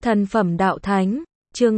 Thần phẩm đạo thánh, chương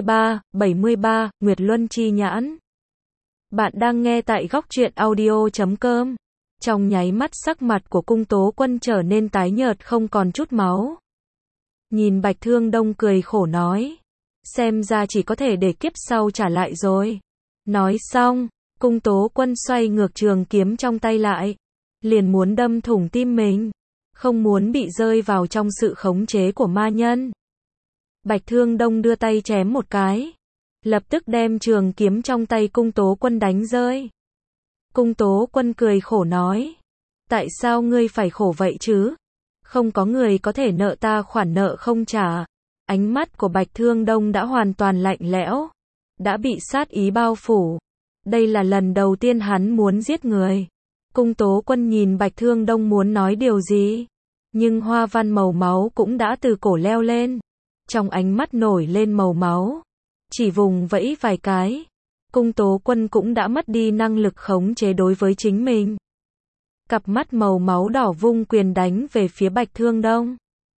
73, Nguyệt Luân chi nhãn. Bạn đang nghe tại góc truyện audio.com. Trong nháy mắt sắc mặt của Cung Tố Quân trở nên tái nhợt không còn chút máu. Nhìn Bạch Thương Đông cười khổ nói. Xem ra chỉ có thể để kiếp sau trả lại rồi. Nói xong, Cung Tố Quân xoay ngược trường kiếm trong tay lại. Liền muốn đâm thủng tim mình. Không muốn bị rơi vào trong sự khống chế của ma nhân. Bạch Thương Đông đưa tay chém một cái. Lập tức đem trường kiếm trong tay Cung Tố Quân đánh rơi. Cung Tố Quân cười khổ nói. Tại sao ngươi phải khổ vậy chứ? Không có người có thể nợ ta khoản nợ không trả. Ánh mắt của Bạch Thương Đông đã hoàn toàn lạnh lẽo. Đã bị sát ý bao phủ. Đây là lần đầu tiên hắn muốn giết người. Cung Tố Quân nhìn Bạch Thương Đông muốn nói điều gì. Nhưng hoa văn màu máu cũng đã từ cổ leo lên. Trong ánh mắt nổi lên màu máu. Chỉ vùng vẫy vài cái. Cung Tố Quân cũng đã mất đi năng lực khống chế đối với chính mình. Cặp mắt màu máu đỏ vung quyền đánh về phía Bạch Thương Đông.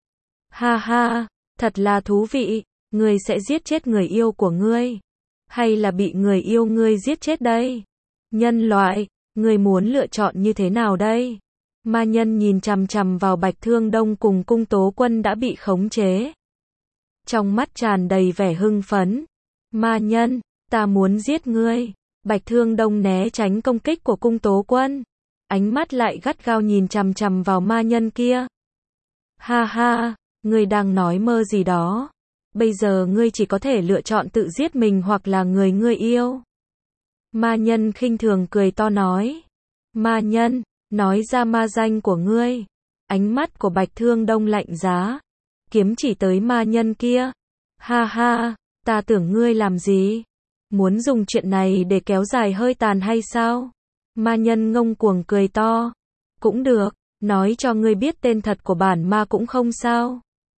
Ha ha, thật là thú vị. Ngươi sẽ giết chết người yêu của ngươi. Hay là bị người yêu ngươi giết chết đây? Nhân loại, ngươi muốn lựa chọn như thế nào đây? Ma nhân nhìn chằm chằm vào Bạch Thương Đông cùng Cung Tố Quân đã bị khống chế. Trong mắt tràn đầy vẻ hưng phấn. Ma nhân, ta muốn giết ngươi. Bạch Thương Đông né tránh công kích của Cung Tố Quân. Ánh mắt lại gắt gao nhìn chằm chằm vào ma nhân kia. Ha ha, ngươi đang nói mơ gì đó. Bây giờ ngươi chỉ có thể lựa chọn tự giết mình hoặc là người ngươi yêu. Ma nhân khinh thường cười to nói. Ma nhân, nói ra ma danh của ngươi. Ánh mắt của Bạch Thương Đông lạnh giá. Kiếm chỉ tới ma nhân kia. Ha ha, ta tưởng ngươi làm gì? Muốn dùng chuyện này để kéo dài hơi tàn hay sao? Ma nhân ngông cuồng cười to. Cũng được, nói cho ngươi biết tên thật của bản ma cũng không sao.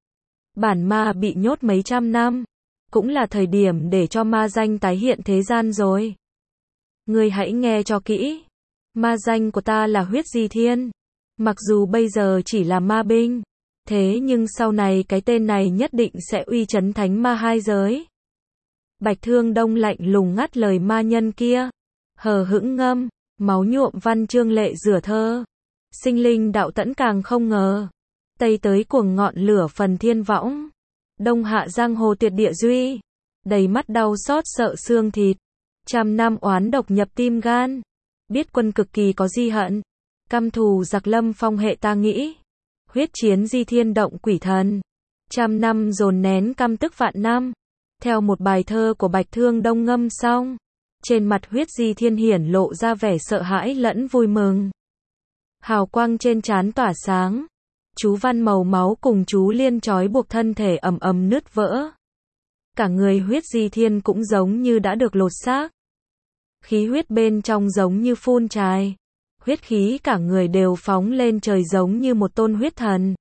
Bản ma bị nhốt mấy trăm năm. Cũng là thời điểm để cho ma danh tái hiện thế gian rồi. Ngươi hãy nghe cho kỹ. Ma danh của ta là Huyết Di Thiên. Mặc dù bây giờ chỉ là ma binh. Thế nhưng sau này cái tên này nhất định sẽ uy chấn thánh ma hai giới. Bạch Thương Đông lạnh lùng ngắt lời ma nhân kia. Hờ hững ngâm, máu nhuộm văn chương lệ rửa thơ. Sinh linh đạo tẫn càng không ngờ. Tây tới cuồng ngọn lửa phần thiên võng. Đông hạ giang hồ tuyệt địa duy. Đầy mắt đau xót sợ xương thịt. Trăm năm oán độc nhập tim gan. Biết quân cực kỳ có di hận. Căm thù giặc lâm phong hệ ta nghĩ. Huyết chiến di thiên động quỷ thần. Trăm năm dồn nén căm tức vạn năm. Theo một bài thơ của Bạch Thương Đông ngâm xong. Trên mặt Huyết Di Thiên hiển lộ ra vẻ sợ hãi lẫn vui mừng. Hào quang trên trán tỏa sáng. Chú văn màu máu cùng chú liên trói buộc thân thể ầm ầm nứt vỡ. Cả người Huyết Di Thiên cũng giống như đã được lột xác. Khí huyết bên trong giống như phun trào. Huyết khí cả người đều phóng lên trời giống như một tôn huyết thần.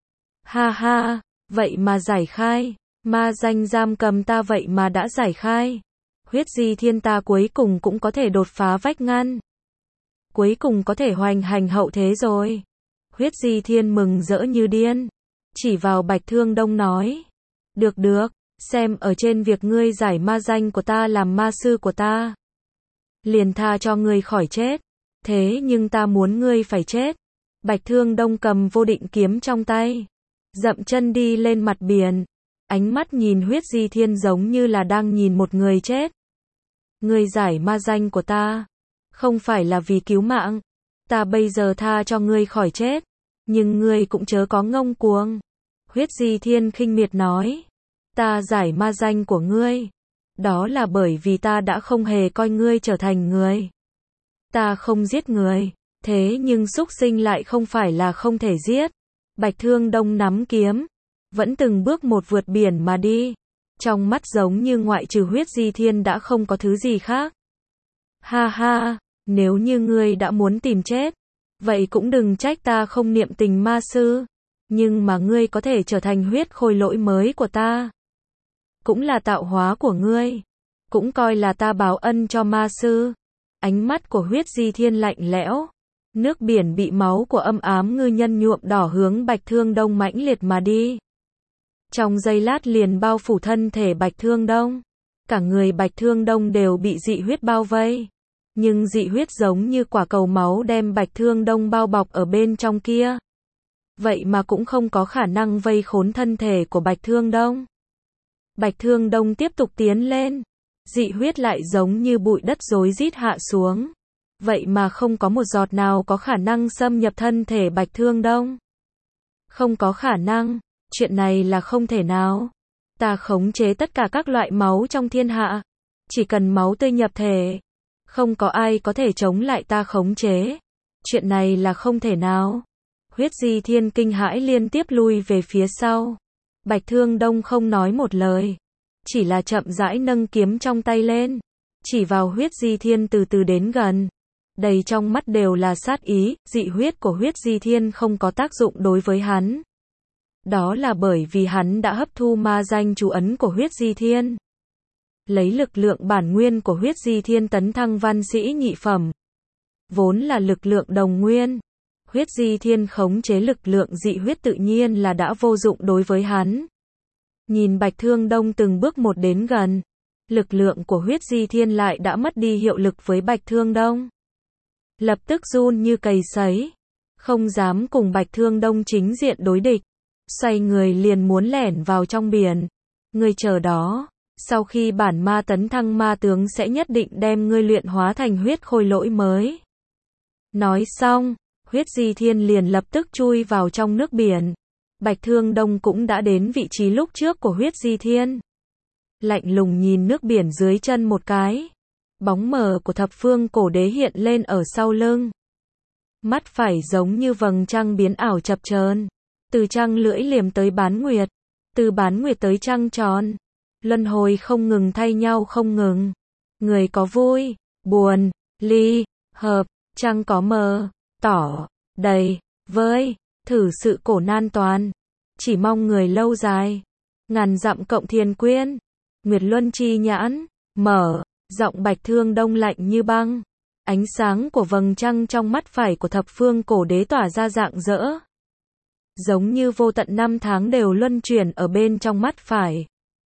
Ha ha, vậy mà giải khai. Ma danh giam cầm ta vậy mà đã giải khai. Huyết Di Thiên ta cuối cùng cũng có thể đột phá vách ngăn. Cuối cùng có thể hoành hành hậu thế rồi. Huyết Di Thiên mừng rỡ như điên. Chỉ vào Bạch Thương Đông nói. Được được, xem ở trên việc ngươi giải ma danh của ta làm ma sư của ta. Liền tha cho ngươi khỏi chết. Thế nhưng ta muốn ngươi phải chết. Bạch Thương Đông cầm vô định kiếm trong tay. Dậm chân đi lên mặt biển. Ánh mắt nhìn Huyết Di Thiên giống như là đang nhìn một người chết. Ngươi giải ma danh của ta. Không phải là vì cứu mạng. Ta bây giờ tha cho ngươi khỏi chết. Nhưng ngươi cũng chớ có ngông cuồng. Huyết Di Thiên khinh miệt nói. Ta giải ma danh của ngươi. Đó là bởi vì ta đã không hề coi ngươi trở thành người. Ta không giết người. Thế nhưng súc sinh lại không phải là không thể giết. Bạch Thương Đông nắm kiếm. Vẫn từng bước một vượt biển mà đi. Trong mắt giống như ngoại trừ Huyết Di Thiên đã không có thứ gì khác. Ha ha, nếu như ngươi đã muốn tìm chết. Vậy cũng đừng trách ta không niệm tình ma sư. Nhưng mà ngươi có thể trở thành huyết khôi lỗi mới của ta. Cũng là tạo hóa của ngươi. Cũng coi là ta báo ân cho ma sư. Ánh mắt của Huyết Di Thiên lạnh lẽo. Nước biển bị máu của âm ám ngư nhân nhuộm đỏ hướng Bạch Thương Đông mãnh liệt mà đi. Trong giây lát liền bao phủ thân thể Bạch Thương Đông. Cả người Bạch Thương Đông đều bị dị huyết bao vây. Nhưng dị huyết giống như quả cầu máu đem Bạch Thương Đông bao bọc ở bên trong kia. Vậy mà cũng không có khả năng vây khốn thân thể của Bạch Thương Đông. Bạch Thương Đông tiếp tục tiến lên. Dị huyết lại giống như bụi đất rối rít hạ xuống. Vậy mà không có một giọt nào có khả năng xâm nhập thân thể Bạch Thương Đông. Không có khả năng, chuyện này là không thể nào. Ta khống chế tất cả các loại máu trong thiên hạ. Chỉ cần máu tươi nhập thể. Không có ai có thể chống lại ta khống chế. Chuyện này là không thể nào. Huyết Di Thiên kinh hãi liên tiếp lui về phía sau. Bạch Thương Đông không nói một lời. Chỉ là chậm rãi nâng kiếm trong tay lên. Chỉ vào Huyết Di Thiên từ từ đến gần. Đầy trong mắt đều là sát ý, dị huyết của Huyết Di Thiên không có tác dụng đối với hắn. Đó là bởi vì hắn đã hấp thu ma danh chú ấn của Huyết Di Thiên. Lấy lực lượng bản nguyên của Huyết Di Thiên tấn thăng văn sĩ nhị phẩm. Vốn là lực lượng đồng nguyên. Huyết Di Thiên khống chế lực lượng dị huyết tự nhiên là đã vô dụng đối với hắn. Nhìn Bạch Thương Đông từng bước một đến gần. Lực lượng của Huyết Di Thiên lại đã mất đi hiệu lực với Bạch Thương Đông. Lập tức run như cầy sấy. Không dám cùng Bạch Thương Đông chính diện đối địch. Xoay người liền muốn lẻn vào trong biển. Ngươi chờ đó. Sau khi bản ma tấn thăng ma tướng sẽ nhất định đem ngươi luyện hóa thành huyết khôi lỗi mới. Nói xong, Huyết Di Thiên liền lập tức chui vào trong nước biển. Bạch Thương Đông cũng đã đến vị trí lúc trước của Huyết Di Thiên. Lạnh lùng nhìn nước biển dưới chân một cái. Bóng mờ của thập phương cổ đế hiện lên ở sau lưng. Mắt phải giống như vầng trăng biến ảo chập chờn. Từ trăng lưỡi liềm tới bán nguyệt. Từ bán nguyệt tới trăng tròn. Luân hồi không ngừng thay nhau không ngừng. Người có vui, buồn, ly, hợp, trăng có mờ, tỏ, đầy, vơi, thử sự cổ nan toàn. Chỉ mong người lâu dài. Ngàn dặm cộng thiên quyên. Nguyệt luân chi nhãn, mở, giọng Bạch Thương Đông lạnh như băng. Ánh sáng của vầng trăng trong mắt phải của thập phương cổ đế tỏa ra rạng rỡ. Giống như vô tận năm tháng đều luân chuyển ở bên trong mắt phải.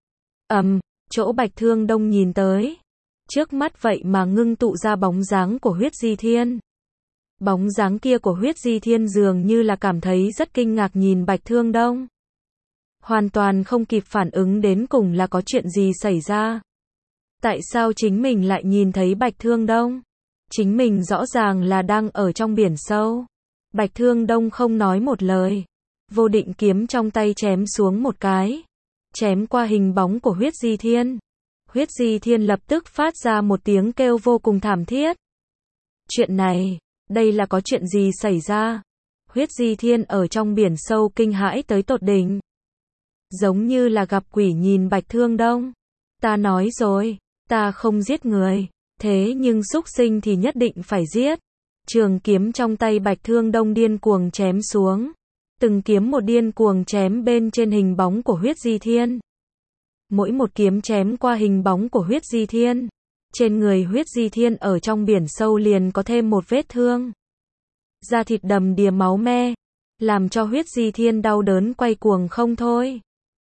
Chỗ Bạch Thương Đông nhìn tới. Trước mắt vậy mà ngưng tụ ra bóng dáng của Huyết Di Thiên. Bóng dáng kia của Huyết Di Thiên dường như là cảm thấy rất kinh ngạc nhìn Bạch Thương Đông. Hoàn toàn không kịp phản ứng đến cùng là có chuyện gì xảy ra. Tại sao chính mình lại nhìn thấy Bạch Thương Đông? Chính mình rõ ràng là đang ở trong biển sâu. Bạch Thương Đông không nói một lời. Vô định kiếm trong tay chém xuống một cái. Chém qua hình bóng của Huyết Di Thiên. Huyết Di Thiên lập tức phát ra một tiếng kêu vô cùng thảm thiết. Chuyện này, đây là có chuyện gì xảy ra? Huyết Di Thiên ở trong biển sâu kinh hãi tới tột đỉnh. Giống như là gặp quỷ nhìn Bạch Thương Đông. Ta nói rồi, ta không giết người. Thế nhưng súc sinh thì nhất định phải giết. Trường kiếm trong tay Bạch Thương Đông điên cuồng chém xuống. Từng kiếm một điên cuồng chém bên trên hình bóng của Huyết Di Thiên. Mỗi một kiếm chém qua hình bóng của Huyết Di Thiên. Trên người Huyết Di Thiên ở trong biển sâu liền có thêm một vết thương. Da thịt đầm đìa máu me. Làm cho Huyết Di Thiên đau đớn quay cuồng không thôi.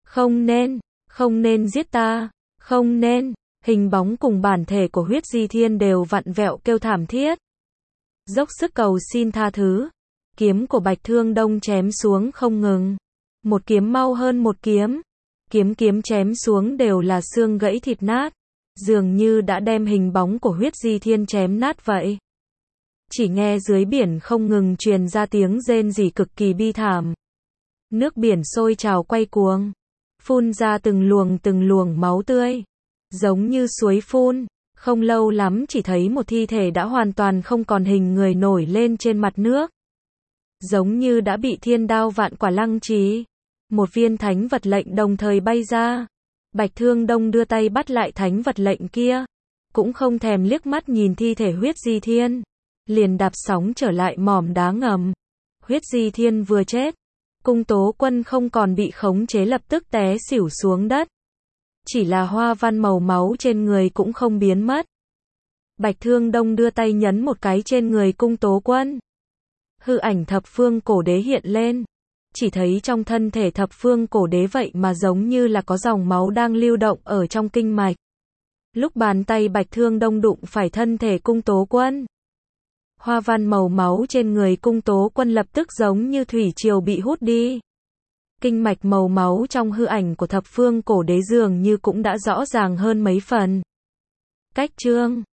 Không nên giết ta. Không nên. Hình bóng cùng bản thể của Huyết Di Thiên đều vặn vẹo kêu thảm thiết. Dốc sức cầu xin tha thứ. Kiếm của Bạch Thương Đông chém xuống không ngừng. Một kiếm mau hơn một kiếm. Kiếm chém xuống đều là xương gãy thịt nát. Dường như đã đem hình bóng của Huyết Di Thiên chém nát vậy. Chỉ nghe dưới biển không ngừng truyền ra tiếng rên rỉ cực kỳ bi thảm. Nước biển sôi trào quay cuồng. Phun ra từng luồng máu tươi. Giống như suối phun. Không lâu lắm chỉ thấy một thi thể đã hoàn toàn không còn hình người nổi lên trên mặt nước. Giống như đã bị thiên đao vạn quả lăng trì. Một viên thánh vật lệnh đồng thời bay ra. Bạch Thương Đông đưa tay bắt lại thánh vật lệnh kia. Cũng không thèm liếc mắt nhìn thi thể Huyết Di Thiên. Liền đạp sóng trở lại mỏm đá ngầm. Huyết Di Thiên vừa chết. Cung Tố Quân không còn bị khống chế lập tức té xỉu xuống đất. Chỉ là hoa văn màu máu trên người cũng không biến mất. Bạch Thương Đông đưa tay nhấn một cái trên người Cung Tố Quân. Hư ảnh thập phương cổ đế hiện lên. chỉ thấy trong thân thể thập phương cổ đế vậy mà giống như là có dòng máu đang lưu động ở trong kinh mạch. Lúc bàn tay Bạch Thương Đông đụng phải thân thể Cung Tố Quân, hoa văn màu máu trên người Cung Tố Quân lập tức giống như thủy triều bị hút đi. Kinh mạch màu máu trong hư ảnh của thập phương cổ đế dường như cũng đã rõ ràng hơn mấy phần. Cách chương